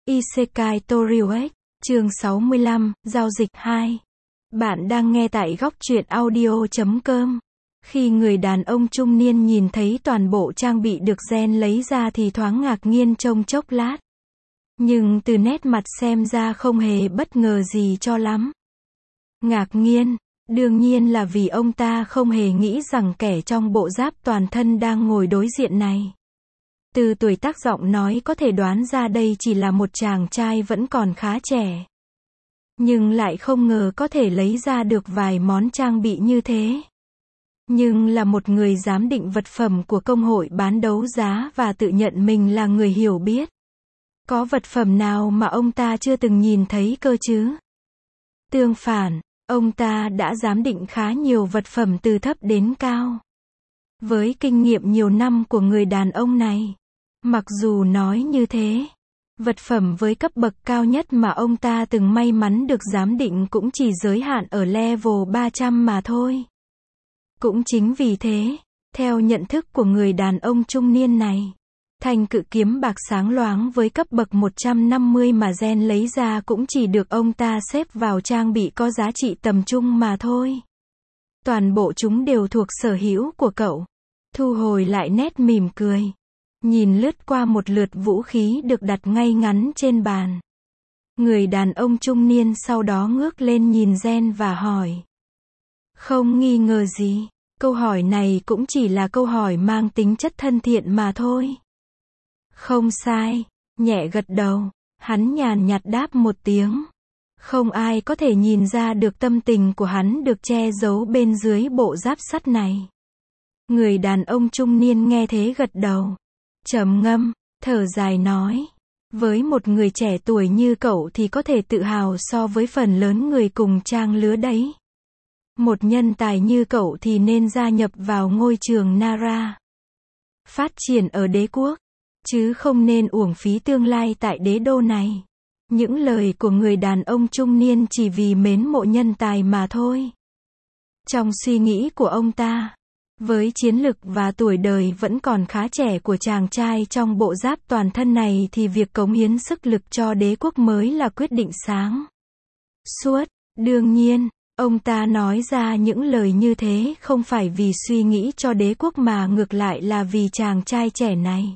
Isekai Toriuek, chương 65, giao dịch 2. Bạn đang nghe tại góc truyện audio.com. Khi người đàn ông trung niên nhìn thấy toàn bộ trang bị được Gen lấy ra thì thoáng ngạc nhiên trong chốc lát. Nhưng từ nét mặt xem ra không hề bất ngờ gì cho lắm. Ngạc nhiên, đương nhiên là vì ông ta không hề nghĩ rằng kẻ trong bộ giáp toàn thân đang ngồi đối diện này. Từ tuổi tác giọng nói có thể đoán ra đây chỉ là một chàng trai vẫn còn khá trẻ. Nhưng lại không ngờ có thể lấy ra được vài món trang bị như thế. Nhưng là một người giám định vật phẩm của công hội bán đấu giá và tự nhận mình là người hiểu biết. Có vật phẩm nào mà ông ta chưa từng nhìn thấy cơ chứ? Tương phản, ông ta đã giám định khá nhiều vật phẩm từ thấp đến cao. Với kinh nghiệm nhiều năm của người đàn ông này, mặc dù nói như thế, vật phẩm với cấp bậc cao nhất mà ông ta từng may mắn được giám định cũng chỉ giới hạn ở level 300 mà thôi. Cũng chính vì thế, theo nhận thức của người đàn ông trung niên này, thanh cự kiếm bạc sáng loáng với cấp bậc 150 mà Gen lấy ra cũng chỉ được ông ta xếp vào trang bị có giá trị tầm trung mà thôi. Toàn bộ chúng đều thuộc sở hữu của cậu. Thu hồi lại nét mỉm cười. Nhìn lướt qua một lượt vũ khí được đặt ngay ngắn trên bàn. Người đàn ông trung niên sau đó ngước lên nhìn Gen và hỏi. Không nghi ngờ gì, câu hỏi này cũng chỉ là câu hỏi mang tính chất thân thiện mà thôi. Không sai, nhẹ gật đầu, hắn nhàn nhạt đáp một tiếng. Không ai có thể nhìn ra được tâm tình của hắn được che giấu bên dưới bộ giáp sắt này. Người đàn ông trung niên nghe thế gật đầu. Trầm ngâm, thở dài nói. Với một người trẻ tuổi như cậu thì có thể tự hào so với phần lớn người cùng trang lứa đấy. Một nhân tài như cậu thì nên gia nhập vào ngôi trường Nara. Phát triển ở đế quốc, chứ không nên uổng phí tương lai tại đế đô này. Những lời của người đàn ông trung niên chỉ vì mến mộ nhân tài mà thôi. Trong suy nghĩ của ông ta, với chiến lực và tuổi đời vẫn còn khá trẻ của chàng trai trong bộ giáp toàn thân này thì việc cống hiến sức lực cho đế quốc mới là quyết định sáng suốt. Đương nhiên, ông ta nói ra những lời như thế không phải vì suy nghĩ cho đế quốc mà ngược lại là vì chàng trai trẻ này.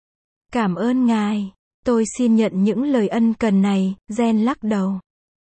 Cảm ơn ngài, tôi xin nhận những lời ân cần này, Gen lắc đầu.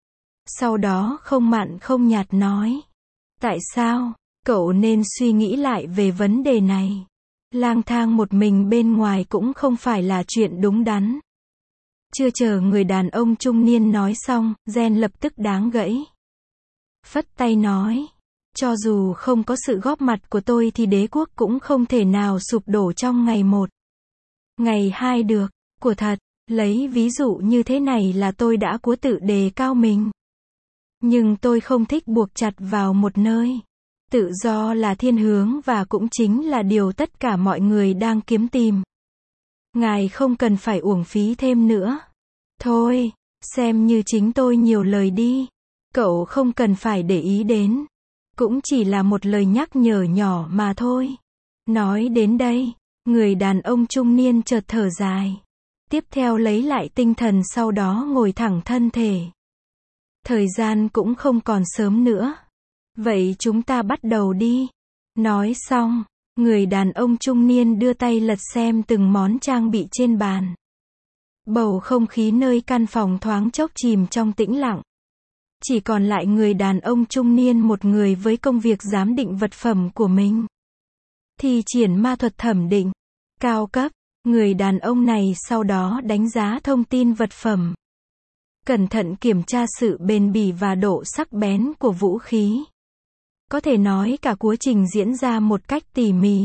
Sau đó không mặn không nhạt nói. Tại sao? Cậu nên suy nghĩ lại về vấn đề này. Lang thang một mình bên ngoài cũng không phải là chuyện đúng đắn. Chưa chờ người đàn ông trung niên nói xong, Gen lập tức đáng gãy. Phất tay nói. Cho dù không có sự góp mặt của tôi thì đế quốc cũng không thể nào sụp đổ trong ngày 1. Ngày 2 được. Của thật, lấy ví dụ như thế này là tôi đã cố tự đề cao mình. Nhưng tôi không thích buộc chặt vào một nơi. Tự do là thiên hướng và cũng chính là điều tất cả mọi người đang kiếm tìm. Ngài không cần phải uổng phí thêm nữa. Thôi, xem như chính tôi nhiều lời đi. Cậu không cần phải để ý đến. Cũng chỉ là một lời nhắc nhở nhỏ mà thôi. Nói đến đây, người đàn ông trung niên chợt thở dài. Tiếp theo lấy lại tinh thần sau đó ngồi thẳng thân thể. Thời gian cũng không còn sớm nữa. Vậy chúng ta bắt đầu đi. Nói xong, người đàn ông trung niên đưa tay lật xem từng món trang bị trên bàn. Bầu không khí nơi căn phòng thoáng chốc chìm trong tĩnh lặng. Chỉ còn lại người đàn ông trung niên một người với công việc giám định vật phẩm của mình. Thi triển ma thuật thẩm định. Cao cấp, người đàn ông này sau đó đánh giá thông tin vật phẩm. Cẩn thận kiểm tra sự bền bỉ và độ sắc bén của vũ khí. Có thể nói cả quá trình diễn ra một cách tỉ mỉ.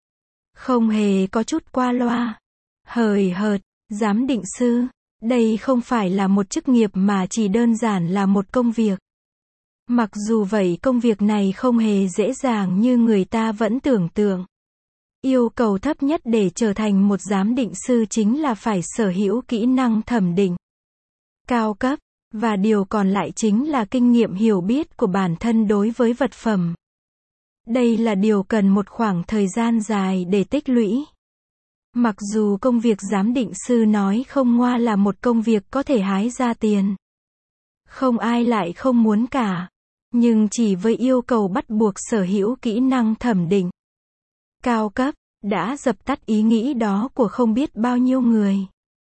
Không hề có chút qua loa. Hời hợt, giám định sư. Đây không phải là một chức nghiệp mà chỉ đơn giản là một công việc. Mặc dù vậy công việc này không hề dễ dàng như người ta vẫn tưởng tượng. Yêu cầu thấp nhất để trở thành một giám định sư chính là phải sở hữu kỹ năng thẩm định cao cấp. Và điều còn lại chính là kinh nghiệm hiểu biết của bản thân đối với vật phẩm. Đây là điều cần một khoảng thời gian dài để tích lũy. Mặc dù công việc giám định sư nói không ngoa là một công việc có thể hái ra tiền. Không ai lại không muốn cả. Nhưng chỉ với yêu cầu bắt buộc sở hữu kỹ năng thẩm định cao cấp, đã dập tắt ý nghĩ đó của không biết bao nhiêu người.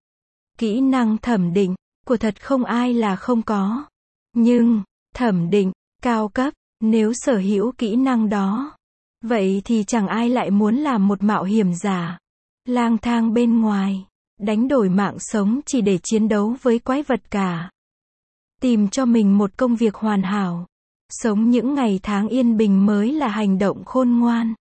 Kỹ năng thẩm định của thật không ai là không có. Nhưng, thẩm định cao cấp, nếu sở hữu kỹ năng đó, vậy thì chẳng ai lại muốn làm một mạo hiểm giả, lang thang bên ngoài, đánh đổi mạng sống chỉ để chiến đấu với quái vật cả. Tìm cho mình một công việc hoàn hảo, sống những ngày tháng yên bình mới là hành động khôn ngoan.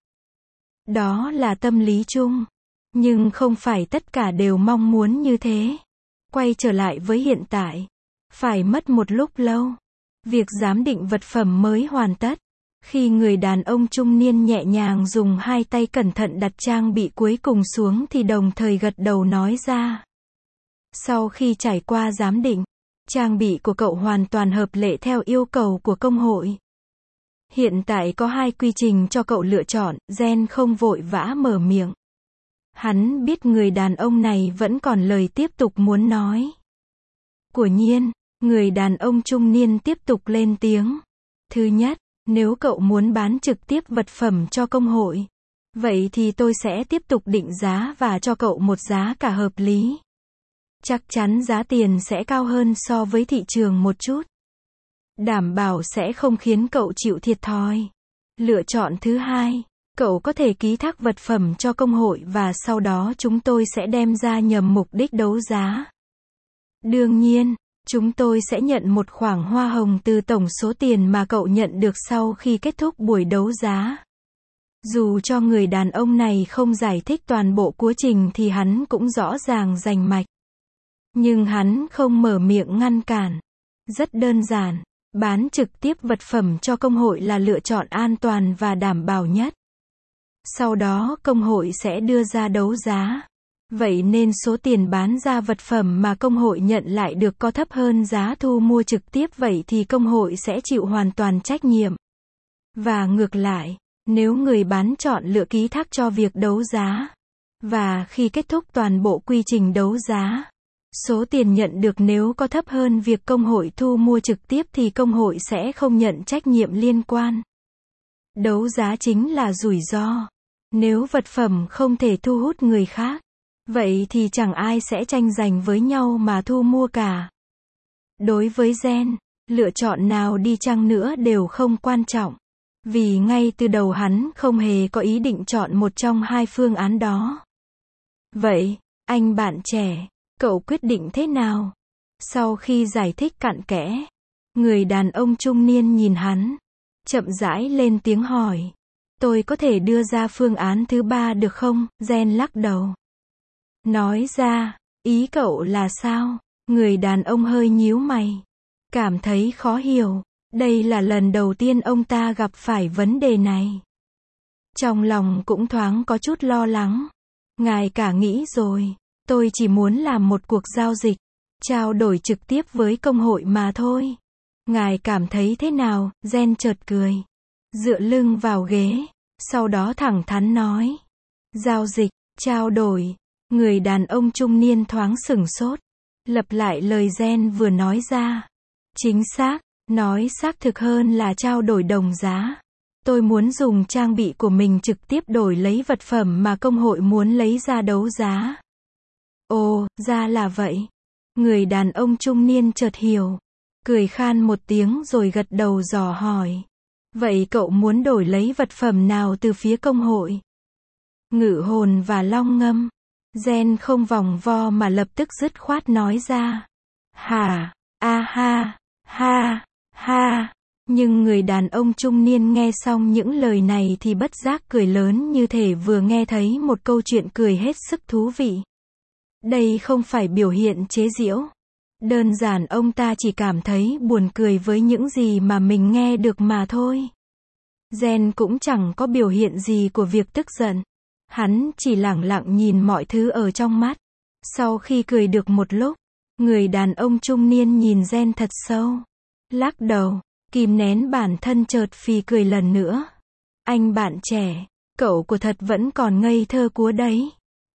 Đó là tâm lý chung. Nhưng không phải tất cả đều mong muốn như thế. Quay trở lại với hiện tại. Phải mất một lúc lâu. Việc giám định vật phẩm mới hoàn tất. Khi người đàn ông trung niên nhẹ nhàng dùng hai tay cẩn thận đặt trang bị cuối cùng xuống thì đồng thời gật đầu nói ra. Sau khi trải qua giám định, trang bị của cậu hoàn toàn hợp lệ theo yêu cầu của công hội. Hiện tại có hai quy trình cho cậu lựa chọn, Gen không vội vã mở miệng. Hắn biết người đàn ông này vẫn còn lời tiếp tục muốn nói. Quả nhiên, người đàn ông trung niên tiếp tục lên tiếng. Thứ nhất, nếu cậu muốn bán trực tiếp vật phẩm cho công hội, vậy thì tôi sẽ tiếp tục định giá và cho cậu một giá cả hợp lý. Chắc chắn giá tiền sẽ cao hơn so với thị trường một chút. Đảm bảo sẽ không khiến cậu chịu thiệt thòi. Lựa chọn thứ hai, cậu có thể ký thác vật phẩm cho công hội và sau đó chúng tôi sẽ đem ra nhằm mục đích đấu giá. Đương nhiên, chúng tôi sẽ nhận một khoản hoa hồng từ tổng số tiền mà cậu nhận được sau khi kết thúc buổi đấu giá. Dù cho người đàn ông này không giải thích toàn bộ quá trình thì hắn cũng rõ ràng rành mạch. Nhưng hắn không mở miệng ngăn cản. Rất đơn giản, bán trực tiếp vật phẩm cho công hội là lựa chọn an toàn và đảm bảo nhất. Sau đó công hội sẽ đưa ra đấu giá. Vậy nên số tiền bán ra vật phẩm mà công hội nhận lại được có thấp hơn giá thu mua trực tiếp, vậy thì công hội sẽ chịu hoàn toàn trách nhiệm. Và ngược lại, nếu người bán chọn lựa ký thác cho việc đấu giá, và khi kết thúc toàn bộ quy trình đấu giá, số tiền nhận được nếu có thấp hơn việc công hội thu mua trực tiếp thì công hội sẽ không nhận trách nhiệm liên quan. Đấu giá chính là rủi ro. Nếu vật phẩm không thể thu hút người khác, vậy thì chẳng ai sẽ tranh giành với nhau mà thu mua cả. Đối với Gen, lựa chọn nào đi chăng nữa đều không quan trọng. Vì ngay từ đầu hắn không hề có ý định chọn một trong hai phương án đó. Vậy, anh bạn trẻ, cậu quyết định thế nào? Sau khi giải thích cặn kẽ, người đàn ông trung niên nhìn hắn, chậm rãi lên tiếng hỏi. Tôi có thể đưa ra phương án thứ ba được không? Gen lắc đầu. Nói ra, ý cậu là sao? Người đàn ông hơi nhíu mày. Cảm thấy khó hiểu. Đây là lần đầu tiên ông ta gặp phải vấn đề này. Trong lòng cũng thoáng có chút lo lắng. Ngài cả nghĩ rồi. Tôi chỉ muốn làm một cuộc giao dịch, trao đổi trực tiếp với công hội mà thôi. Ngài cảm thấy thế nào? Gen chợt cười. Dựa lưng vào ghế. Sau đó thẳng thắn nói. Giao dịch, trao đổi. Người đàn ông trung niên thoáng sửng sốt. Lặp lại lời Gen vừa nói ra. Chính xác, nói xác thực hơn là trao đổi đồng giá. Tôi muốn dùng trang bị của mình trực tiếp đổi lấy vật phẩm mà công hội muốn lấy ra đấu giá. Ồ, ra là vậy. Người đàn ông trung niên chợt hiểu. Cười khan một tiếng rồi gật đầu dò hỏi. Vậy cậu muốn đổi lấy vật phẩm nào từ phía công hội? Ngự hồn và long ngâm. Gen không vòng vo mà lập tức dứt khoát nói ra. Hả? A ha, ha, ha. Nhưng người đàn ông trung niên nghe xong những lời này thì bất giác cười lớn như thể vừa nghe thấy một câu chuyện cười hết sức thú vị. Đây không phải biểu hiện chế giễu. Đơn giản ông ta chỉ cảm thấy buồn cười với những gì mà mình nghe được mà thôi. Gen cũng chẳng có biểu hiện gì của việc tức giận. Hắn chỉ lẳng lặng nhìn mọi thứ ở trong mắt. Sau khi cười được một lúc, người đàn ông trung niên nhìn Gen thật sâu. Lắc đầu, kìm nén bản thân chợt phì cười lần nữa. Anh bạn trẻ, cậu của thật vẫn còn ngây thơ quá đấy.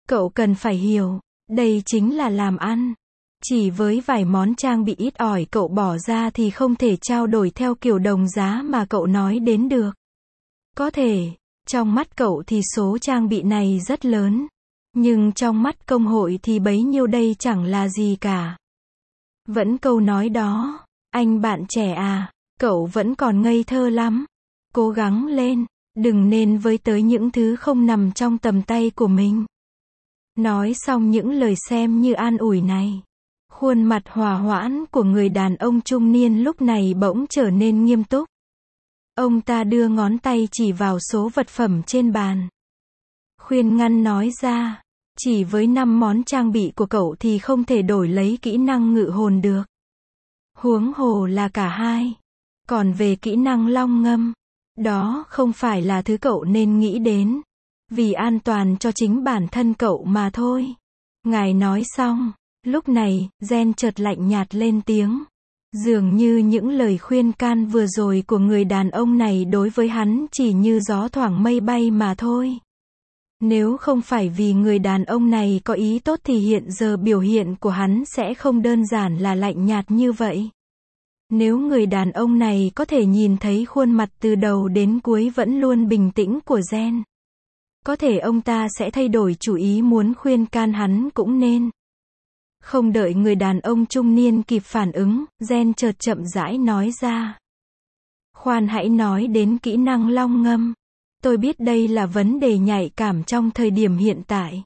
Cậu cần phải hiểu, đây chính là làm ăn. Chỉ với vài món trang bị ít ỏi cậu bỏ ra thì không thể trao đổi theo kiểu đồng giá mà cậu nói đến được. Có thể, trong mắt cậu thì số trang bị này rất lớn. Nhưng trong mắt công hội thì bấy nhiêu đây chẳng là gì cả. Vẫn câu nói đó, anh bạn trẻ à, cậu vẫn còn ngây thơ lắm. Cố gắng lên, đừng nên với tới những thứ không nằm trong tầm tay của mình. Nói xong những lời xem như an ủi này. Khuôn mặt hòa hoãn của người đàn ông trung niên lúc này bỗng trở nên nghiêm túc. Ông ta đưa ngón tay chỉ vào số vật phẩm trên bàn. Khuyên ngăn nói ra, chỉ với 5 món trang bị của cậu thì không thể đổi lấy kỹ năng ngự hồn được. Huống hồ là cả hai. Còn về kỹ năng long ngâm, đó không phải là thứ cậu nên nghĩ đến. Vì an toàn cho chính bản thân cậu mà thôi. Ngài nói xong, lúc này, Gen chợt lạnh nhạt lên tiếng. Dường như những lời khuyên can vừa rồi của người đàn ông này đối với hắn chỉ như gió thoảng mây bay mà thôi. Nếu không phải vì người đàn ông này có ý tốt thì hiện giờ biểu hiện của hắn sẽ không đơn giản là lạnh nhạt như vậy. Nếu người đàn ông này có thể nhìn thấy khuôn mặt từ đầu đến cuối vẫn luôn bình tĩnh của Gen, có thể ông ta sẽ thay đổi chủ ý muốn khuyên can hắn cũng nên. Không đợi người đàn ông trung niên kịp phản ứng, Gen chợt chậm rãi nói ra. Khoan hãy nói đến kỹ năng long ngâm. Tôi biết đây là vấn đề nhạy cảm trong thời điểm hiện tại.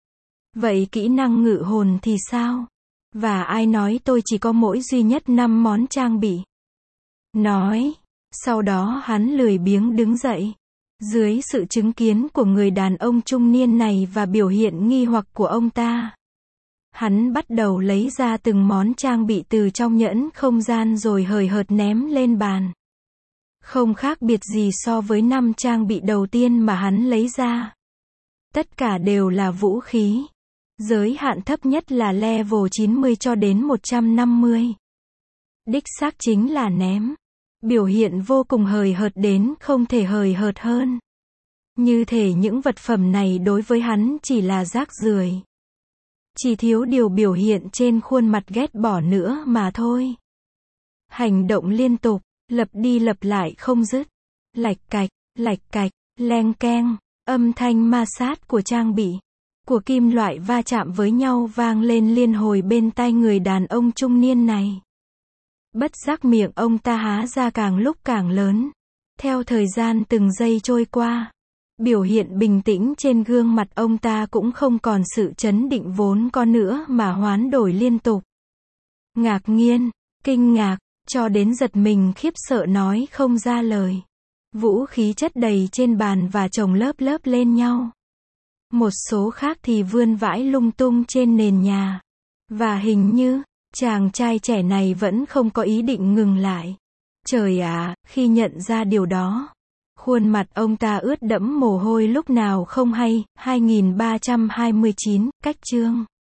Vậy kỹ năng ngự hồn thì sao? Và ai nói tôi chỉ có mỗi duy nhất 5 món trang bị? Nói. Sau đó hắn lười biếng đứng dậy. Dưới sự chứng kiến của người đàn ông trung niên này và biểu hiện nghi hoặc của ông ta, hắn bắt đầu lấy ra từng món trang bị từ trong nhẫn không gian rồi hời hợt ném lên bàn. Không khác biệt gì so với 5 trang bị đầu tiên mà hắn lấy ra. Tất cả đều là vũ khí. Giới hạn thấp nhất là level 90 cho đến 150. Đích xác chính là ném. Biểu hiện vô cùng hời hợt đến không thể hời hợt hơn. Như thể những vật phẩm này đối với hắn chỉ là rác rưởi. Chỉ thiếu điều biểu hiện trên khuôn mặt ghét bỏ nữa mà thôi. Hành động liên tục, lặp đi lặp lại không dứt. Lạch cạch, leng keng, âm thanh ma sát của trang bị, của kim loại va chạm với nhau vang lên liên hồi bên tai người đàn ông trung niên này. Bất giác miệng ông ta há ra càng lúc càng lớn. Theo thời gian từng giây trôi qua, biểu hiện bình tĩnh trên gương mặt ông ta cũng không còn sự chấn định vốn có nữa mà hoán đổi liên tục. Ngạc nhiên, kinh ngạc, cho đến giật mình khiếp sợ nói không ra lời. Vũ khí chất đầy trên bàn và chồng lớp lớp lên nhau. Một số khác thì vươn vãi lung tung trên nền nhà. Và hình như, chàng trai trẻ này vẫn không có ý định ngừng lại. Trời ạ, khi nhận ra điều đó, khuôn mặt ông ta ướt đẫm mồ hôi lúc nào không hay. 2329, cách chương.